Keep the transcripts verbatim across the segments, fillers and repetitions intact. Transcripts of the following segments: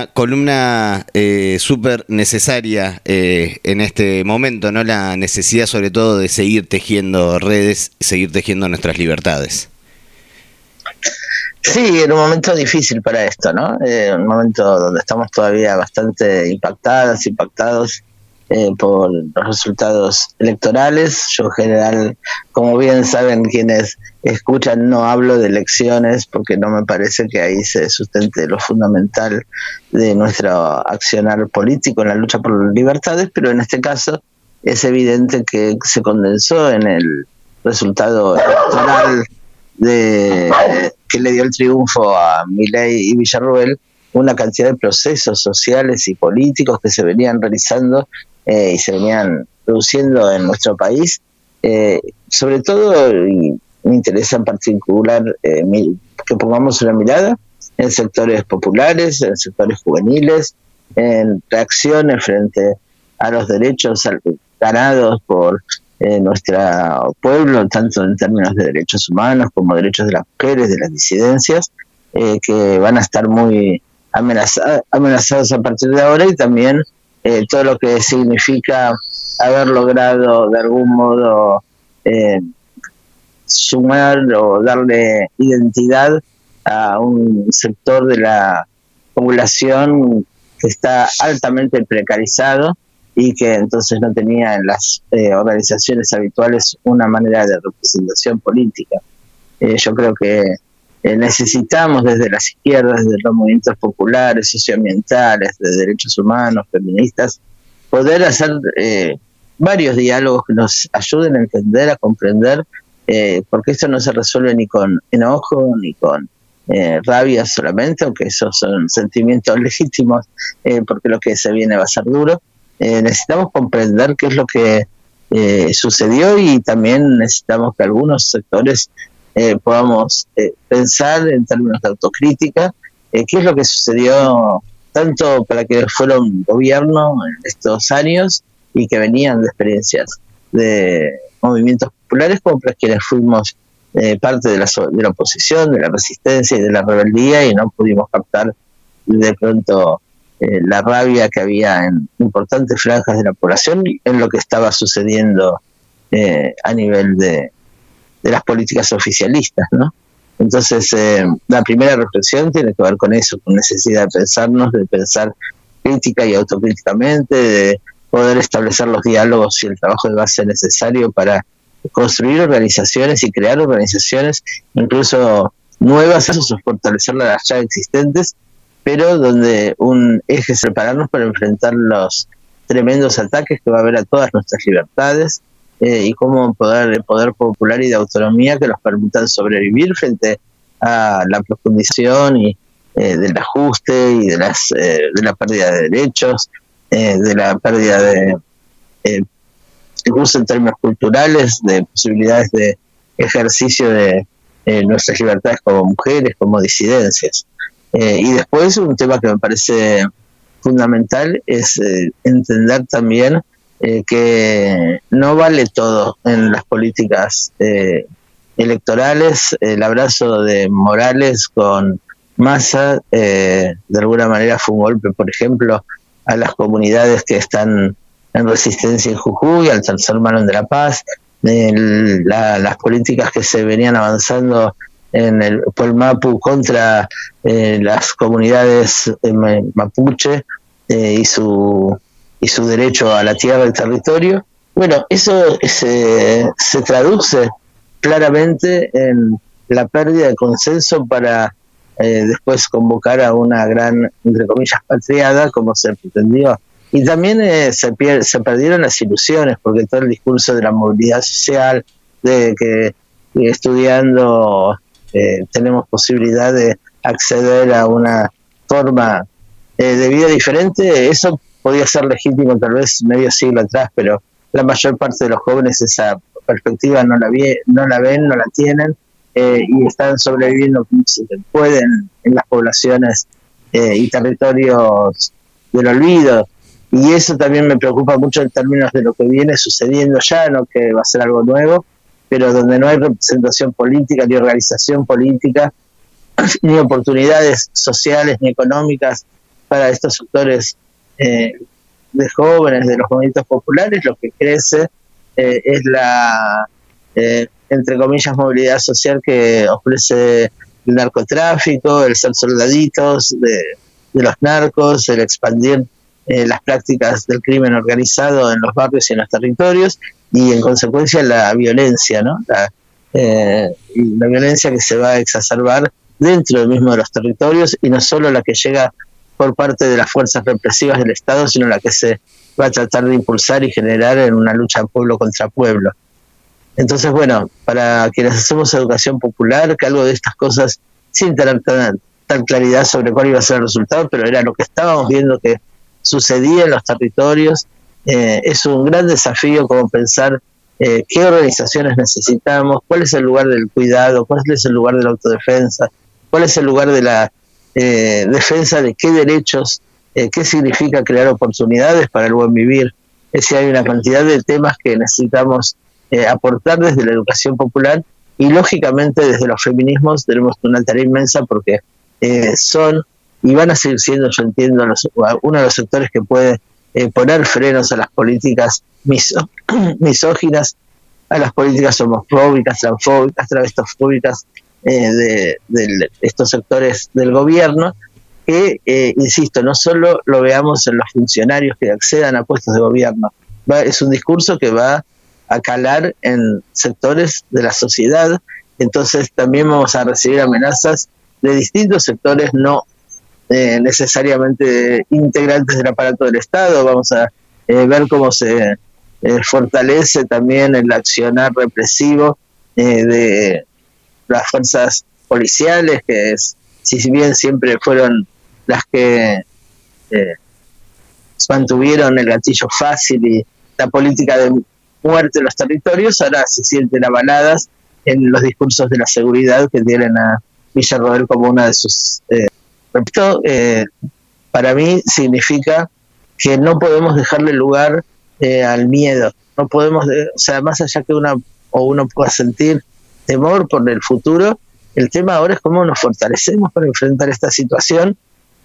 una columna eh, súper necesaria eh, en este momento, ¿no? La necesidad sobre todo de seguir tejiendo redes, seguir tejiendo nuestras libertades. Sí, en un momento difícil para esto, ¿no? Eh, un momento donde estamos todavía bastante impactadas, impactados eh, por los resultados electorales. Yo en general, como bien saben quienes escuchan, no hablo de elecciones porque no me parece que ahí se sustente lo fundamental de nuestro accionar político en la lucha por libertades, pero en este caso es evidente que se condensó en el resultado electoral de que le dio el triunfo a Milei y Villarruel, una cantidad de procesos sociales y políticos que se venían realizando eh, y se venían produciendo en nuestro país. Eh, sobre todo, y me interesa en particular eh, mi, que pongamos una mirada en sectores populares, en sectores juveniles, en reacciones frente a los derechos ganados por eh, nuestro pueblo, tanto en términos de derechos humanos como derechos de las mujeres, de las disidencias, eh, que van a estar muy amenazados, amenazados a partir de ahora, y también eh, todo lo que significa haber logrado de algún modo eh, sumar o darle identidad a un sector de la población que está altamente precarizado y que entonces no tenía en las eh, organizaciones habituales una manera de representación política. Eh, yo creo que eh, necesitamos desde las izquierdas, desde los movimientos populares, socioambientales, de derechos humanos, feministas, poder hacer eh, varios diálogos que nos ayuden a entender, a comprender, eh, porque esto no se resuelve ni con enojo, ni con eh, rabia solamente, aunque esos son sentimientos legítimos, eh, porque lo que se viene va a ser duro. Eh, necesitamos comprender qué es lo que eh, sucedió, y también necesitamos que algunos sectores eh, podamos eh, pensar en términos de autocrítica, eh, qué es lo que sucedió tanto para que fueron gobierno en estos años y que venían de experiencias de movimientos populares, como para quienes fuimos eh, parte de la, de la oposición, de la resistencia y de la rebeldía, y no pudimos captar de pronto Eh, la rabia que había en importantes franjas de la población en lo que estaba sucediendo eh, a nivel de, de las políticas oficialistas, ¿no? Entonces, eh, la primera reflexión tiene que ver con eso, con necesidad de pensarnos, de pensar crítica y autocríticamente, de poder establecer los diálogos y el trabajo de base necesario para construir organizaciones y crear organizaciones, incluso nuevas, o fortalecer las ya existentes, pero donde un eje es prepararnos para enfrentar los tremendos ataques que va a haber a todas nuestras libertades, eh, y cómo poder el poder popular y de autonomía que nos permitan sobrevivir frente a la profundización y eh, del ajuste y de las eh, de la pérdida de derechos, eh, de la pérdida de eh, incluso en términos culturales, de posibilidades de ejercicio de eh, nuestras libertades como mujeres, como disidencias. Eh, y después un tema que me parece fundamental es eh, entender también eh, que no vale todo en las políticas eh, electorales. El abrazo de Morales con Massa eh, de alguna manera fue un golpe, por ejemplo, a las comunidades que están en resistencia en Jujuy, al Tercer Marón de la Paz, el, la, las políticas que se venían avanzando en el Puelmapu contra eh, las comunidades eh, mapuche eh, y su y su derecho a la tierra y territorio. Bueno, eso se, se traduce claramente en la pérdida de consenso para eh, después convocar a una gran, entre comillas, patriada, como se pretendió. Y también eh, se, pier- se perdieron las ilusiones, porque todo el discurso de la movilidad social, de que estudiando Eh, tenemos posibilidad de acceder a una forma eh, de vida diferente, eso podía ser legítimo tal vez medio siglo atrás, pero la mayor parte de los jóvenes esa perspectiva no la, vi, no la ven, no la tienen, eh, y están sobreviviendo como se pueden en las poblaciones eh, y territorios del olvido. Y eso también me preocupa mucho en términos de lo que viene sucediendo ya, no que va a ser algo nuevo, pero donde no hay representación política, ni organización política, ni oportunidades sociales, ni económicas, para estos sectores eh, de jóvenes, de los movimientos populares, lo que crece eh, es la, eh, entre comillas, movilidad social que ofrece el narcotráfico, el ser soldaditos de, de los narcos, el expandir eh, las prácticas del crimen organizado en los barrios y en los territorios, y en consecuencia la violencia, ¿no? La, eh, y la violencia que se va a exacerbar dentro mismo de los territorios, y no solo la que llega por parte de las fuerzas represivas del Estado, sino la que se va a tratar de impulsar y generar en una lucha pueblo contra pueblo. Entonces, bueno, para quienes hacemos educación popular, que algo de estas cosas, sin tener tan, tan claridad sobre cuál iba a ser el resultado, pero era lo que estábamos viendo que sucedía en los territorios, eh, es un gran desafío como pensar eh, qué organizaciones necesitamos, cuál es el lugar del cuidado, cuál es el lugar de la autodefensa, cuál es el lugar de la eh, defensa de qué derechos, eh, qué significa crear oportunidades para el buen vivir. Es decir, hay una cantidad de temas que necesitamos eh, aportar desde la educación popular, y lógicamente desde los feminismos tenemos una tarea inmensa, porque eh, son y van a seguir siendo, yo entiendo, los, uno de los sectores que puede eh, poner frenos a las políticas miso, misóginas, a las políticas homofóbicas, transfóbicas, travestofóbicas eh, de, de estos sectores del gobierno, que, eh, insisto, no solo lo veamos en los funcionarios que accedan a puestos de gobierno, va, es un discurso que va a calar en sectores de la sociedad. Entonces también vamos a recibir amenazas de distintos sectores no eh, necesariamente integrantes del aparato del Estado. Vamos a eh, ver cómo se eh, fortalece también el accionar represivo eh, de las fuerzas policiales, que es, si bien siempre fueron las que eh, mantuvieron el gatillo fácil y la política de muerte en los territorios, ahora se sienten avaladas en los discursos de la seguridad que tienen a Villarroel como una de sus... Eh, repito, eh, para mí significa que no podemos dejarle lugar eh, al miedo, no podemos, de, o sea, más allá que una o uno pueda sentir temor por el futuro, el tema ahora es cómo nos fortalecemos para enfrentar esta situación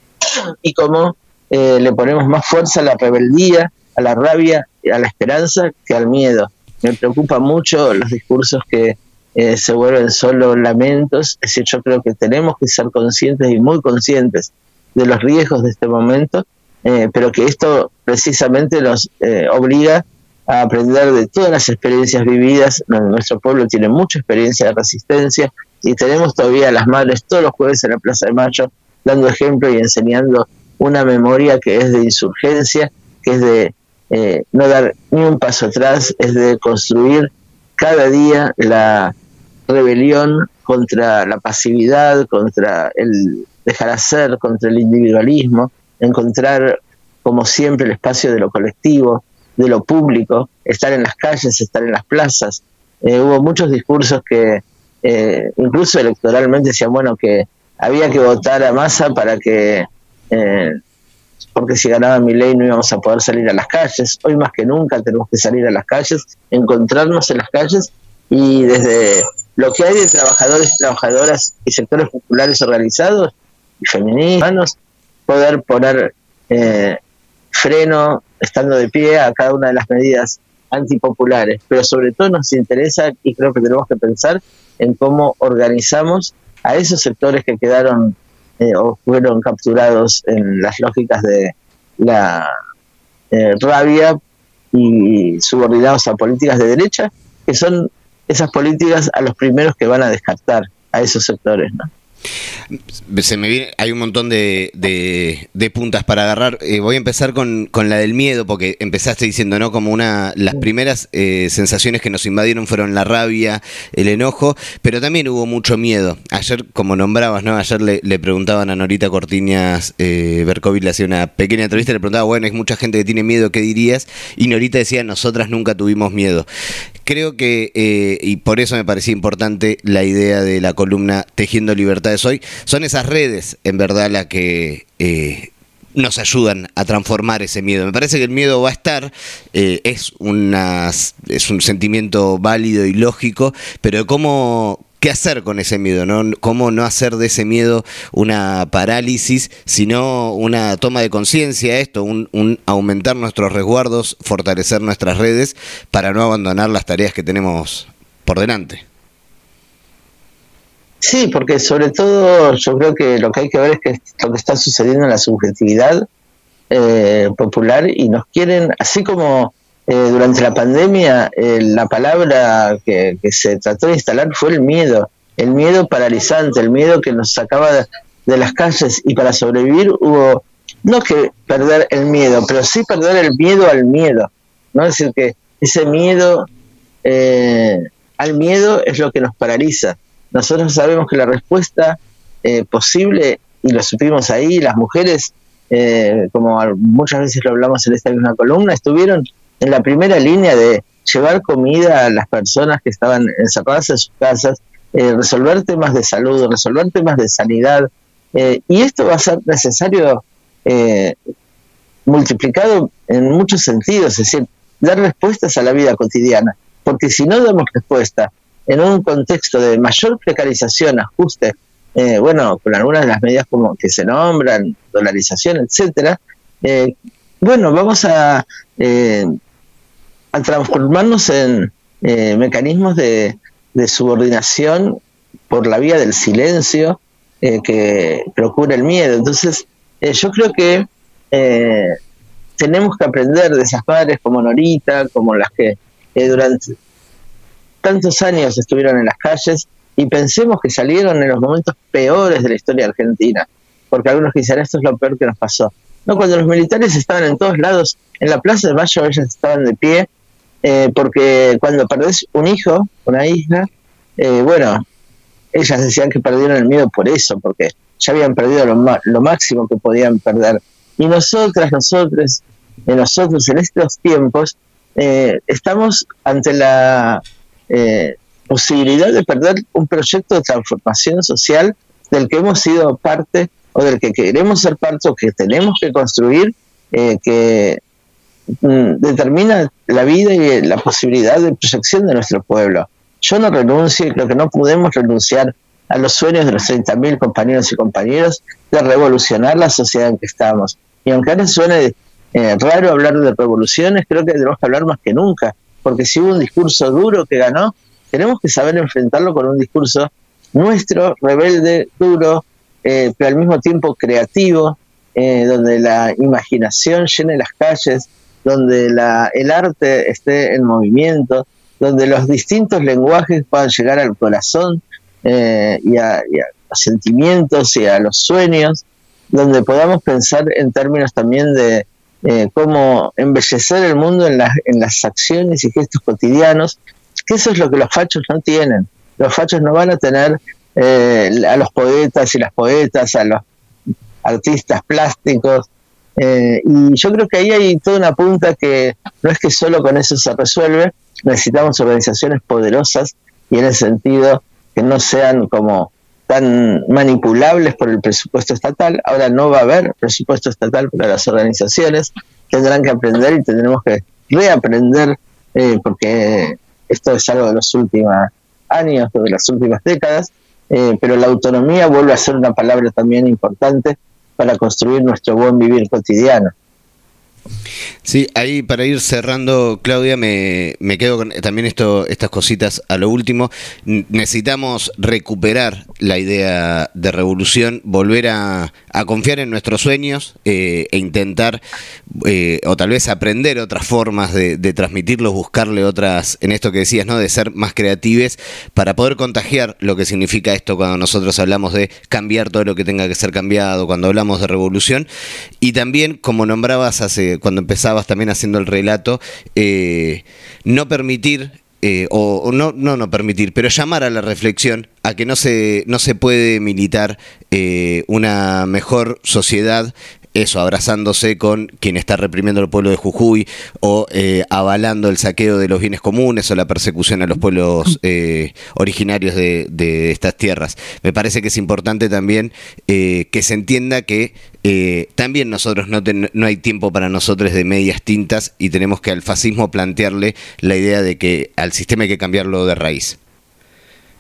y cómo eh, le ponemos más fuerza a la rebeldía, a la rabia, a la esperanza que al miedo. Me preocupa mucho los discursos que eh, se vuelven solo lamentos. Es decir, yo creo que tenemos que ser conscientes y muy conscientes de los riesgos de este momento, eh, pero que esto precisamente nos eh, obliga a aprender de todas las experiencias vividas. Nuestro pueblo tiene mucha experiencia de resistencia y tenemos todavía a las madres todos los jueves en la Plaza de Mayo dando ejemplo y enseñando una memoria que es de insurgencia, que es de Eh, no dar ni un paso atrás, es de construir cada día la rebelión contra la pasividad, contra el dejar hacer, contra el individualismo, encontrar como siempre el espacio de lo colectivo, de lo público, estar en las calles, estar en las plazas. Eh, hubo muchos discursos que eh, incluso electoralmente decían, bueno, que había que votar a Massa para que... Eh, porque si ganaba Milei no íbamos a poder salir a las calles. Hoy más que nunca tenemos que salir a las calles, encontrarnos en las calles, y desde lo que hay de trabajadores, trabajadoras y sectores populares organizados y feministas, poder poner eh, freno, estando de pie, a cada una de las medidas antipopulares. Pero sobre todo nos interesa, y creo que tenemos que pensar en cómo organizamos a esos sectores que quedaron Eh, o fueron capturados en las lógicas de la eh, rabia y subordinados a políticas de derecha, que son esas políticas a los primeros que van a descartar a esos sectores, ¿no? Se me viene, hay un montón de, de, de puntas para agarrar. Eh, voy a empezar con, con la del miedo, porque empezaste diciendo, ¿no? Como una, las primeras eh, sensaciones que nos invadieron fueron la rabia, el enojo, pero también hubo mucho miedo. Ayer, como nombrabas, ¿no? Ayer le, le preguntaban a Norita Cortiñas, eh, Berkovich le hacía una pequeña entrevista, le preguntaba, bueno, hay mucha gente que tiene miedo, ¿qué dirías? Y Norita decía, nosotras nunca tuvimos miedo. Creo que, eh, y por eso me parecía importante la idea de la columna Tejiendo Libertades Hoy, son esas redes, en verdad, las que eh, nos ayudan a transformar ese miedo. Me parece que el miedo va a estar, eh, es, una, es un sentimiento válido y lógico, pero cómo, qué hacer con ese miedo, ¿no? Cómo no hacer de ese miedo una parálisis, sino una toma de conciencia, esto, un, un aumentar nuestros resguardos, fortalecer nuestras redes para no abandonar las tareas que tenemos por delante. Sí, porque sobre todo yo creo que lo que hay que ver es que lo que está sucediendo en la subjetividad eh, popular, y nos quieren, así como eh, durante la pandemia eh, la palabra que, que se trató de instalar fue el miedo, el miedo paralizante, el miedo que nos sacaba de, de las calles, y para sobrevivir hubo no que perder el miedo, pero sí perder el miedo al miedo, ¿no? Es decir, que ese miedo eh, al miedo es lo que nos paraliza. Nosotros sabemos que la respuesta eh, posible, y lo supimos ahí, las mujeres, eh, como muchas veces lo hablamos en esta misma columna, estuvieron en la primera línea de llevar comida a las personas que estaban encerradas en sus casas, eh, resolver temas de salud, resolver temas de sanidad, eh, y esto va a ser necesario eh, multiplicado en muchos sentidos, es decir, dar respuestas a la vida cotidiana, porque si no damos respuesta en un contexto de mayor precarización, ajuste, eh, bueno, con algunas de las medidas como que se nombran, dolarización, etcétera, eh, bueno, vamos a, eh, a transformarnos en eh, mecanismos de, de subordinación por la vía del silencio eh, que procura el miedo. Entonces, eh, yo creo que eh, tenemos que aprender de esas madres como Norita, como las que eh, durante tantos años estuvieron en las calles, y pensemos que salieron en los momentos peores de la historia argentina, porque algunos dicen, esto es lo peor que nos pasó. No, cuando los militares estaban en todos lados, en la Plaza de Mayo ellas estaban de pie, eh, porque cuando perdés un hijo, una hija, eh, bueno, ellas decían que perdieron el miedo por eso, porque ya habían perdido lo, lo máximo que podían perder. Y nosotras, nosotros, eh, nosotros en estos tiempos, eh, estamos ante la Eh, posibilidad de perder un proyecto de transformación social del que hemos sido parte, o del que queremos ser parte, o que tenemos que construir, eh, que mm, determina la vida y la posibilidad de proyección de nuestro pueblo. Yo no renuncio, y creo que no podemos renunciar a los sueños de los treinta mil compañeros y compañeras de revolucionar la sociedad en que estamos. Y aunque ahora suene eh, raro hablar de revoluciones, creo que tenemos que hablar más que nunca, porque si hubo un discurso duro que ganó, tenemos que saber enfrentarlo con un discurso nuestro, rebelde, duro, eh, pero al mismo tiempo creativo, eh, donde la imaginación llene las calles, donde la, el arte esté en movimiento, donde los distintos lenguajes puedan llegar al corazón eh, y, a, y a los sentimientos y a los sueños, donde podamos pensar en términos también de Eh, cómo embellecer el mundo en, la, en las acciones y gestos cotidianos, que eso es lo que los fachos no tienen. Los fachos no van a tener eh, a los poetas y las poetas, a los artistas plásticos, eh, y yo creo que ahí hay toda una punta que no es que solo con eso se resuelve. Necesitamos organizaciones poderosas, y en ese sentido que no sean como tan manipulables por el presupuesto estatal. Ahora no va a haber presupuesto estatal para las organizaciones, tendrán que aprender y tendremos que reaprender, eh, porque esto es algo de los últimos años, de las últimas décadas, eh, pero la autonomía vuelve a ser una palabra también importante para construir nuestro buen vivir cotidiano. Sí, ahí para ir cerrando, Claudia, me, me quedo con también esto, estas cositas a lo último. Necesitamos recuperar la idea de revolución, volver a, a confiar en nuestros sueños eh, e intentar, eh, o tal vez aprender otras formas de, de transmitirlos, buscarle otras, en esto que decías, ¿no?, de ser más creativos para poder contagiar lo que significa esto cuando nosotros hablamos de cambiar todo lo que tenga que ser cambiado, cuando hablamos de revolución. Y también, como nombrabas hace cuando empezabas también haciendo el relato, eh, no permitir, eh, o, o no, no no permitir, pero llamar a la reflexión, a que no se, no se puede militar eh, una mejor sociedad, eso, abrazándose con quien está reprimiendo al pueblo de Jujuy, o eh, avalando el saqueo de los bienes comunes o la persecución a los pueblos eh, originarios de, de estas tierras. Me parece que es importante también eh, que se entienda que eh, también nosotros no, ten, no hay tiempo para nosotros de medias tintas, y tenemos que al fascismo plantearle la idea de que al sistema hay que cambiarlo de raíz.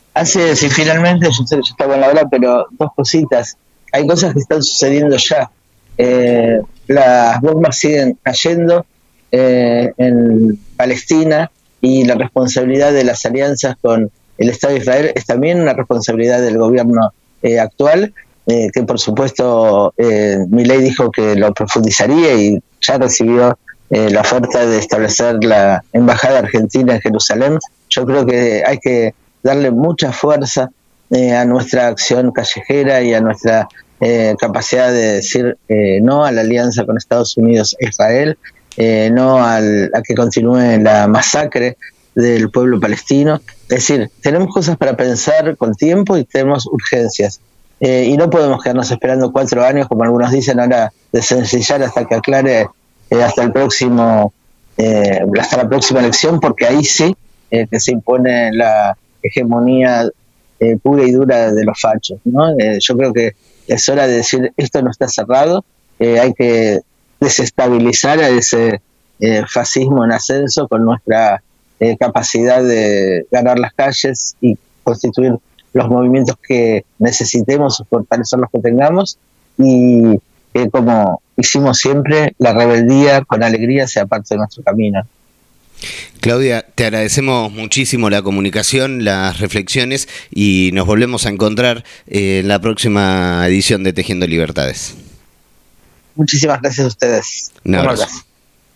hace, si finalmente, yo sé que ya estaba en la hora, pero dos cositas. Hay cosas que están sucediendo ya. Eh, las bombas siguen cayendo eh, en Palestina, y la responsabilidad de las alianzas con el Estado de Israel es también una responsabilidad del gobierno eh, actual, eh, que por supuesto eh, Milei dijo que lo profundizaría y ya recibió eh, la oferta de establecer la embajada argentina en Jerusalén. Yo creo que hay que darle mucha fuerza eh, a nuestra acción callejera y a nuestra eh, capacidad de decir eh, no a la alianza con Estados Unidos e Israel, eh, no al, a que continúe la masacre del pueblo palestino. Es decir, tenemos cosas para pensar con tiempo y tenemos urgencias. Eh, y no podemos quedarnos esperando cuatro años, como algunos dicen ahora, de sencillar hasta que aclare eh, hasta el próximo, eh, hasta la próxima elección, porque ahí sí eh, que se impone la hegemonía eh, pura y dura de los fachos, ¿no? Eh, yo creo que es hora de decir, esto no está cerrado, eh, hay que desestabilizar a ese eh, fascismo en ascenso con nuestra eh, capacidad de ganar las calles y constituir los movimientos que necesitemos, fortalecer los que tengamos, y que, eh, como hicimos siempre, la rebeldía con alegría sea parte de nuestro camino. Claudia, te agradecemos muchísimo la comunicación, las reflexiones, y nos volvemos a encontrar en la próxima edición de Tejiendo Libertades. Muchísimas gracias a ustedes. Un abrazo.